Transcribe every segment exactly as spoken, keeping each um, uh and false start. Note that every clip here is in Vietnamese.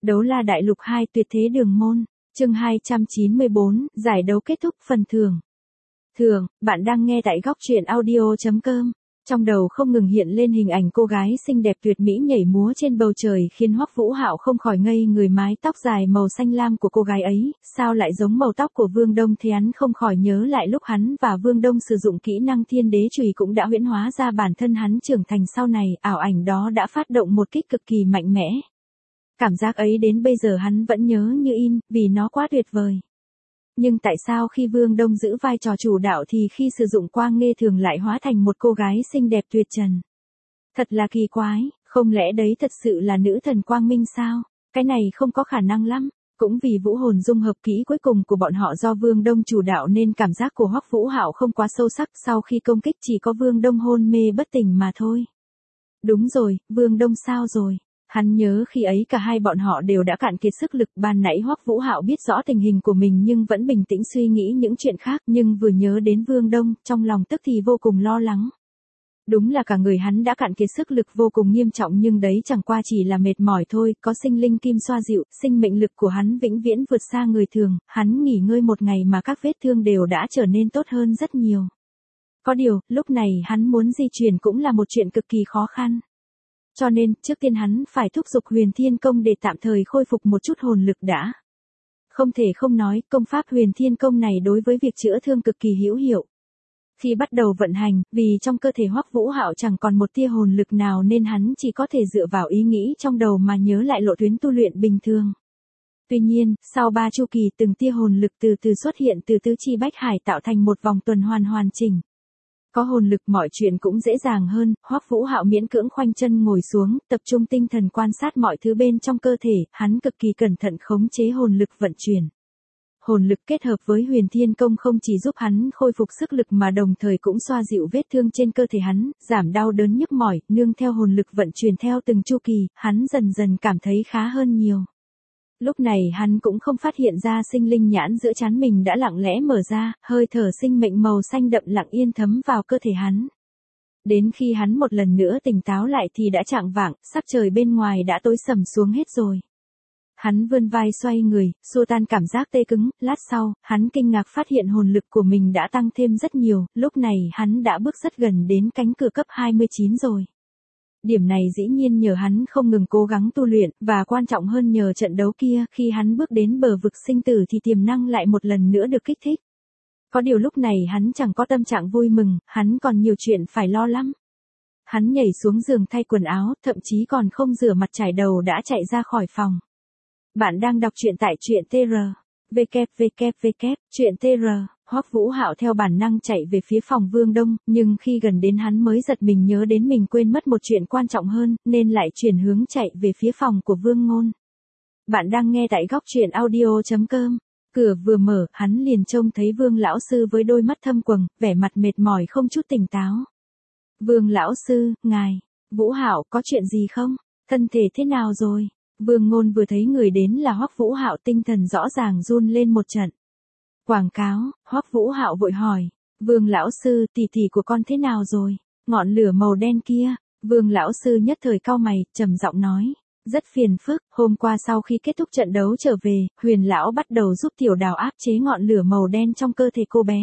Đấu la đại lục hai tuyệt thế đường môn, chương hai trăm chín mươi bốn, giải đấu kết thúc phần thưởng. Thường, bạn đang nghe tại góc truyện audio chấm com. Trong đầu không ngừng hiện lên hình ảnh cô gái xinh đẹp tuyệt mỹ nhảy múa trên bầu trời khiến Hoắc Vũ Hạo không khỏi ngây người. Mái tóc dài màu xanh lam của cô gái ấy, sao lại giống màu tóc của Vương Đông thế? Hắn không khỏi nhớ lại lúc hắn và Vương Đông sử dụng kỹ năng Thiên Đế Chùy cũng đã huyễn hóa ra bản thân hắn trưởng thành sau này, ảo ảnh đó đã phát động một kích cực kỳ mạnh mẽ. Cảm giác ấy đến bây giờ hắn vẫn nhớ như in, vì nó quá tuyệt vời. Nhưng tại sao khi Vương Đông giữ vai trò chủ đạo thì khi sử dụng quang nghê thường lại hóa thành một cô gái xinh đẹp tuyệt trần? Thật là kỳ quái, không lẽ đấy thật sự là nữ thần quang minh sao? Cái này không có khả năng lắm. Cũng vì vũ hồn dung hợp kỹ cuối cùng của bọn họ do Vương Đông chủ đạo nên cảm giác của Hoắc Vũ Hạo không quá sâu sắc, sau khi công kích chỉ có Vương Đông hôn mê bất tỉnh mà thôi. Đúng rồi, Vương Đông sao rồi? Hắn nhớ khi ấy cả hai bọn họ đều đã cạn kiệt sức lực. Ban nãy Hoắc Vũ Hạo biết rõ tình hình của mình nhưng vẫn bình tĩnh suy nghĩ những chuyện khác, nhưng vừa nhớ đến Vương Đông, trong lòng tức thì vô cùng lo lắng. Đúng là cả người hắn đã cạn kiệt sức lực vô cùng nghiêm trọng, nhưng đấy chẳng qua chỉ là mệt mỏi thôi, có sinh linh kim xoa dịu, sinh mệnh lực của hắn vĩnh viễn vượt xa người thường, hắn nghỉ ngơi một ngày mà các vết thương đều đã trở nên tốt hơn rất nhiều. Có điều, lúc này hắn muốn di chuyển cũng là một chuyện cực kỳ khó khăn. Cho nên, trước tiên hắn phải thúc giục Huyền Thiên Công để tạm thời khôi phục một chút hồn lực đã. Không thể không nói, công pháp Huyền Thiên Công này đối với việc chữa thương cực kỳ hữu hiệu. Khi bắt đầu vận hành, vì trong cơ thể Hoắc Vũ Hạo chẳng còn một tia hồn lực nào nên hắn chỉ có thể dựa vào ý nghĩ trong đầu mà nhớ lại lộ tuyến tu luyện bình thường. Tuy nhiên, sau ba chu kỳ từng tia hồn lực từ từ xuất hiện từ tứ chi bách hải tạo thành một vòng tuần hoàn hoàn chỉnh. Có hồn lực mọi chuyện cũng dễ dàng hơn, Hoắc Vũ Hạo miễn cưỡng khoanh chân ngồi xuống, tập trung tinh thần quan sát mọi thứ bên trong cơ thể, hắn cực kỳ cẩn thận khống chế hồn lực vận chuyển. Hồn lực kết hợp với Huyền Thiên Công không chỉ giúp hắn khôi phục sức lực mà đồng thời cũng xoa dịu vết thương trên cơ thể hắn, giảm đau đớn nhức mỏi, nương theo hồn lực vận chuyển theo từng chu kỳ, hắn dần dần cảm thấy khá hơn nhiều. Lúc này hắn cũng không phát hiện ra sinh linh nhãn giữa trán mình đã lặng lẽ mở ra, hơi thở sinh mệnh màu xanh đậm lặng yên thấm vào cơ thể hắn. Đến khi hắn một lần nữa tỉnh táo lại thì đã chạng vạng, sắc trời bên ngoài đã tối sầm xuống hết rồi. Hắn vươn vai xoay người, xua tan cảm giác tê cứng, lát sau, hắn kinh ngạc phát hiện hồn lực của mình đã tăng thêm rất nhiều, lúc này hắn đã bước rất gần đến cánh cửa cấp hai mươi chín rồi. Điểm này dĩ nhiên nhờ hắn không ngừng cố gắng tu luyện, và quan trọng hơn nhờ trận đấu kia, khi hắn bước đến bờ vực sinh tử thì tiềm năng lại một lần nữa được kích thích. Có điều lúc này hắn chẳng có tâm trạng vui mừng, hắn còn nhiều chuyện phải lo lắm. Hắn nhảy xuống giường thay quần áo, thậm chí còn không rửa mặt trải đầu đã chạy ra khỏi phòng. Bạn đang đọc truyện tại truyện tê rờ. vê kép vê kép vê kép, truyện tê rờ. Hoắc Vũ Hạo theo bản năng chạy về phía phòng Vương Đông, nhưng khi gần đến hắn mới giật mình nhớ đến mình quên mất một chuyện quan trọng hơn, nên lại chuyển hướng chạy về phía phòng của Vương Ngôn. Bạn đang nghe tại góc truyện audio chấm com. Cửa vừa mở, hắn liền trông thấy Vương lão sư với đôi mắt thâm quầng, vẻ mặt mệt mỏi không chút tỉnh táo. Vương lão sư, ngài, Vũ Hạo, có chuyện gì không? Thân thể thế nào rồi? Vương Ngôn vừa thấy người đến là Hoắc Vũ Hạo, tinh thần rõ ràng run lên một trận. Quảng cáo, Hoắc Vũ Hạo vội hỏi, Vương lão sư, tỷ tỷ của con thế nào rồi? Ngọn lửa màu đen kia. Vương lão sư nhất thời cau mày, trầm giọng nói, rất phiền phức, hôm qua sau khi kết thúc trận đấu trở về, Huyền lão bắt đầu giúp Tiểu Đào áp chế ngọn lửa màu đen trong cơ thể cô bé.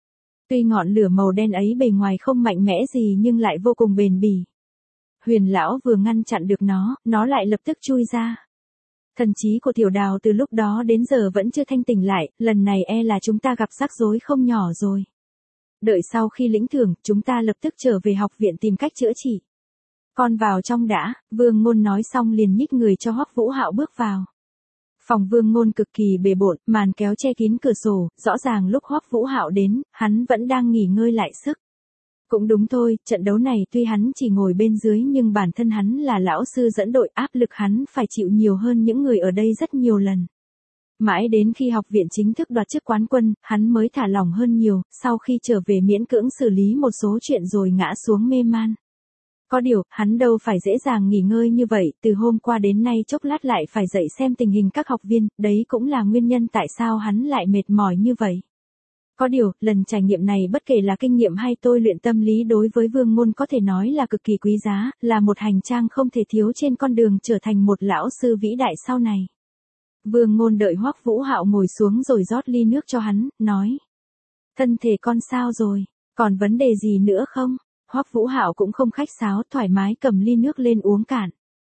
Tuy ngọn lửa màu đen ấy bề ngoài không mạnh mẽ gì nhưng lại vô cùng bền bỉ. Huyền lão vừa ngăn chặn được nó, nó lại lập tức chui ra. Thần trí của Tiểu Đào từ lúc đó đến giờ vẫn chưa thanh tỉnh lại, lần này e là chúng ta gặp rắc rối không nhỏ rồi. Đợi sau khi lĩnh thưởng, chúng ta lập tức trở về học viện tìm cách chữa trị. Con vào trong đã, Vương Ngôn nói xong liền nhích người cho Hoắc Vũ Hạo bước vào. Phòng Vương Ngôn cực kỳ bề bộn, màn kéo che kín cửa sổ, rõ ràng lúc Hoắc Vũ Hạo đến, hắn vẫn đang nghỉ ngơi lại sức. Cũng đúng thôi, trận đấu này tuy hắn chỉ ngồi bên dưới nhưng bản thân hắn là lão sư dẫn đội, áp lực hắn phải chịu nhiều hơn những người ở đây rất nhiều lần. Mãi đến khi học viện chính thức đoạt chức quán quân, hắn mới thả lỏng hơn nhiều, sau khi trở về miễn cưỡng xử lý một số chuyện rồi ngã xuống mê man. Có điều, hắn đâu phải dễ dàng nghỉ ngơi như vậy, từ hôm qua đến nay chốc lát lại phải dậy xem tình hình các học viên, đấy cũng là nguyên nhân tại sao hắn lại mệt mỏi như vậy. Có điều, lần trải nghiệm này bất kể là kinh nghiệm hay tôi luyện tâm lý đối với Vương Ngôn có thể nói là cực kỳ quý giá, là một hành trang không thể thiếu trên con đường trở thành một lão sư vĩ đại sau này. Vương Ngôn đợi Hoắc Vũ Hạo ngồi xuống rồi rót ly nước cho hắn, nói. Thân thể con sao rồi, còn vấn đề gì nữa không? Hoắc Vũ Hạo cũng không khách sáo, thoải mái cầm ly nước lên uống cạn.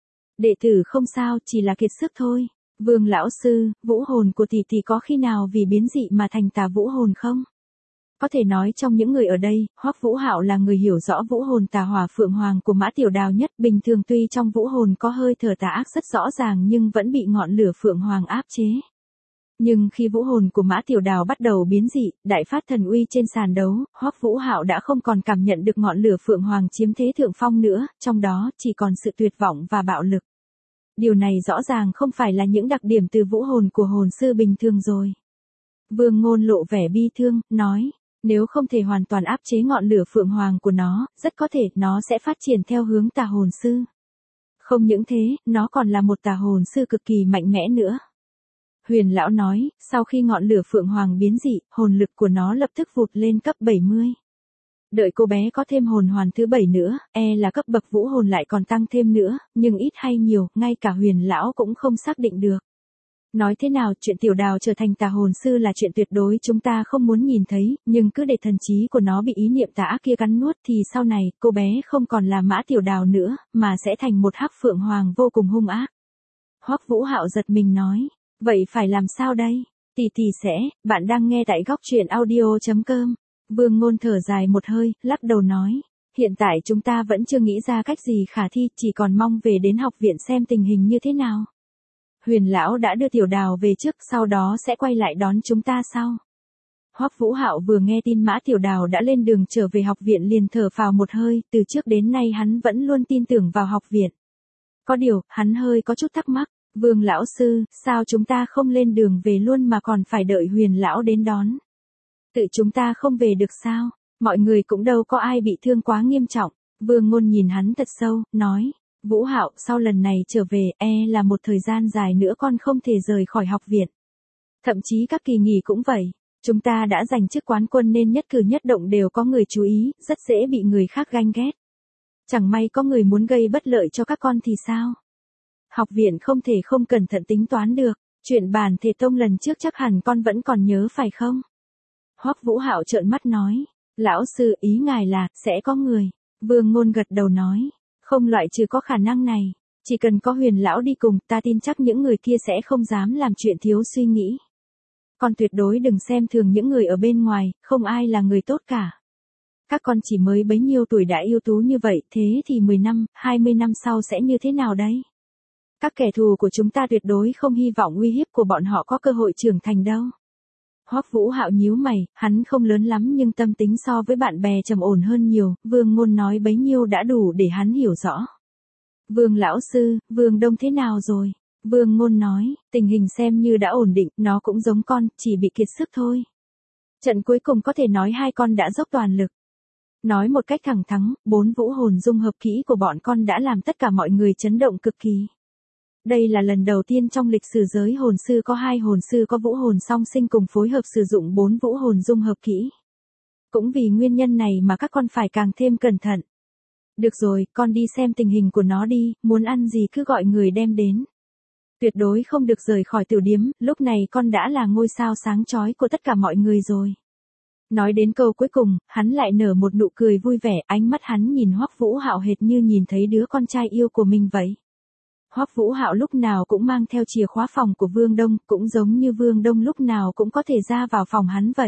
Đệ tử không sao, chỉ là kiệt sức thôi. Vương lão sư, vũ hồn của tỷ tỷ có khi nào vì biến dị mà thành tà vũ hồn không? Có thể nói trong những người ở đây, Hoắc Vũ Hạo là người hiểu rõ vũ hồn tà hỏa phượng hoàng của Mã Tiểu Đào nhất. Bình thường tuy trong vũ hồn có hơi thở tà ác rất rõ ràng nhưng vẫn bị ngọn lửa phượng hoàng áp chế. Nhưng khi vũ hồn của Mã Tiểu Đào bắt đầu biến dị, đại phát thần uy trên sàn đấu, Hoắc Vũ Hạo đã không còn cảm nhận được ngọn lửa phượng hoàng chiếm thế thượng phong nữa, trong đó chỉ còn sự tuyệt vọng và bạo lực. Điều này rõ ràng không phải là những đặc điểm từ vũ hồn của hồn sư bình thường rồi. Vương Ngôn lộ vẻ bi thương, nói, nếu không thể hoàn toàn áp chế ngọn lửa phượng hoàng của nó, rất có thể nó sẽ phát triển theo hướng tà hồn sư. Không những thế, nó còn là một tà hồn sư cực kỳ mạnh mẽ nữa. Huyền lão nói, sau khi ngọn lửa phượng hoàng biến dị, hồn lực của nó lập tức vụt lên cấp bảy mươi. Đợi cô bé có thêm hồn hoàn thứ bảy nữa, e là cấp bậc vũ hồn lại còn tăng thêm nữa, nhưng ít hay nhiều, ngay cả huyền lão cũng không xác định được. Nói thế nào, chuyện Tiểu Đào trở thành tà hồn sư là chuyện tuyệt đối chúng ta không muốn nhìn thấy, nhưng cứ để thần trí của nó bị ý niệm tà ác kia cắn nuốt thì sau này, cô bé không còn là Mã Tiểu Đào nữa, mà sẽ thành một hắc phượng hoàng vô cùng hung ác. Hoắc Vũ Hạo giật mình nói, vậy phải làm sao đây? Tỷ tỷ sẽ, bạn đang nghe tại góc truyện audio chấm com. Vương Ngôn thở dài một hơi, lắc đầu nói, hiện tại chúng ta vẫn chưa nghĩ ra cách gì khả thi, chỉ còn mong về đến học viện xem tình hình như thế nào. Huyền lão đã đưa Tiểu Đào về trước, sau đó sẽ quay lại đón chúng ta sau. Hoắc Vũ Hạo vừa nghe tin Mã Tiểu Đào đã lên đường trở về học viện liền thở phào một hơi, từ trước đến nay hắn vẫn luôn tin tưởng vào học viện. Có điều, hắn hơi có chút thắc mắc, Vương lão sư, sao chúng ta không lên đường về luôn mà còn phải đợi Huyền lão đến đón? Tự chúng ta không về được sao? Mọi người cũng đâu có ai bị thương quá nghiêm trọng. Vương Ngôn nhìn hắn thật sâu, nói, Vũ Hạo, sau lần này trở về, e là một thời gian dài nữa con không thể rời khỏi học viện. Thậm chí các kỳ nghỉ cũng vậy. Chúng ta đã giành chức quán quân nên nhất cử nhất động đều có người chú ý, rất dễ bị người khác ganh ghét. Chẳng may có người muốn gây bất lợi cho các con thì sao? Học viện không thể không cẩn thận tính toán được. Chuyện bản thể tông lần trước chắc hẳn con vẫn còn nhớ phải không? Hoắc Vũ Hạo trợn mắt nói, lão sư, ý ngài là, sẽ có người. Vương Ngôn gật đầu nói, không loại trừ có khả năng này. Chỉ cần có Huyền lão đi cùng, ta tin chắc những người kia sẽ không dám làm chuyện thiếu suy nghĩ. Con tuyệt đối đừng xem thường những người ở bên ngoài, không ai là người tốt cả. Các con chỉ mới bấy nhiêu tuổi đã ưu tú như vậy, thế thì mười năm, hai mươi năm sau sẽ như thế nào đấy? Các kẻ thù của chúng ta tuyệt đối không hy vọng uy hiếp của bọn họ có cơ hội trưởng thành đâu. Hoắc Vũ Hạo nhíu mày, hắn không lớn lắm nhưng tâm tính so với bạn bè trầm ổn hơn nhiều, Vương Ngôn nói bấy nhiêu đã đủ để hắn hiểu rõ. Vương lão sư, Vương Đông thế nào rồi? Vương Ngôn nói, tình hình xem như đã ổn định, nó cũng giống con, chỉ bị kiệt sức thôi. Trận cuối cùng có thể nói hai con đã dốc toàn lực. Nói một cách thẳng thắn, bốn vũ hồn dung hợp kỹ của bọn con đã làm tất cả mọi người chấn động cực kỳ. Đây là lần đầu tiên trong lịch sử giới hồn sư có hai hồn sư có vũ hồn song sinh cùng phối hợp sử dụng bốn vũ hồn dung hợp kỹ. Cũng vì nguyên nhân này mà các con phải càng thêm cẩn thận. Được rồi, con đi xem tình hình của nó đi, muốn ăn gì cứ gọi người đem đến. Tuyệt đối không được rời khỏi tiểu điếm, lúc này con đã là ngôi sao sáng chói của tất cả mọi người rồi. Nói đến câu cuối cùng, hắn lại nở một nụ cười vui vẻ, ánh mắt hắn nhìn Hoắc Vũ Hạo hệt như nhìn thấy đứa con trai yêu của mình vậy. Hoắc Vũ Hạo lúc nào cũng mang theo chìa khóa phòng của Vương Đông, cũng giống như Vương Đông lúc nào cũng có thể ra vào phòng hắn vậy.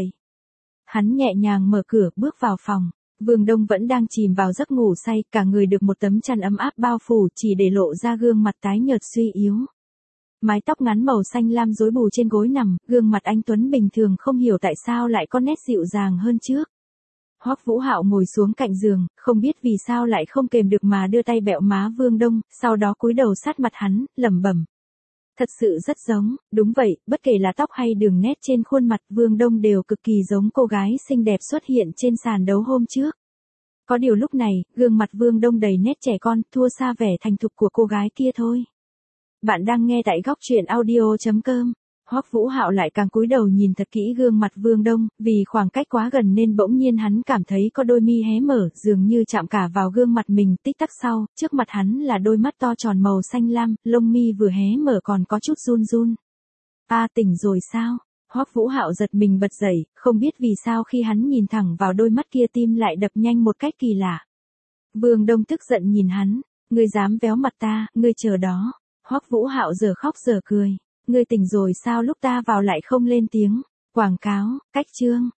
Hắn nhẹ nhàng mở cửa, bước vào phòng. Vương Đông vẫn đang chìm vào giấc ngủ say, cả người được một tấm chăn ấm áp bao phủ, chỉ để lộ ra gương mặt tái nhợt suy yếu. Mái tóc ngắn màu xanh lam rối bù trên gối nằm, gương mặt anh tuấn bình thường không hiểu tại sao lại có nét dịu dàng hơn trước. Hoắc Vũ Hạo ngồi xuống cạnh giường, không biết vì sao lại không kềm được mà đưa tay bẹo má Vương Đông, sau đó cúi đầu sát mặt hắn, lẩm bẩm. Thật sự rất giống, đúng vậy, bất kể là tóc hay đường nét trên khuôn mặt Vương Đông đều cực kỳ giống cô gái xinh đẹp xuất hiện trên sàn đấu hôm trước. Có điều lúc này, gương mặt Vương Đông đầy nét trẻ con, thua xa vẻ thành thục của cô gái kia thôi. Bạn đang nghe tại góc truyện audio chấm com. Hoắc Vũ Hạo lại càng cúi đầu nhìn thật kỹ gương mặt Vương Đông, vì khoảng cách quá gần nên bỗng nhiên hắn cảm thấy có đôi mi hé mở, dường như chạm cả vào gương mặt mình. Tích tắc sau, trước mặt hắn là đôi mắt to tròn màu xanh lam, lông mi vừa hé mở còn có chút run run. A tỉnh rồi sao? Hoắc Vũ Hạo giật mình bật dậy, không biết vì sao khi hắn nhìn thẳng vào đôi mắt kia tim lại đập nhanh một cách kỳ lạ. Vương Đông tức giận nhìn hắn, ngươi dám véo mặt ta, ngươi chờ đó. Hoắc Vũ Hạo giờ khóc giờ cười, ngươi tỉnh rồi sao lúc ta vào lại không lên tiếng. Quảng cáo, cách chương.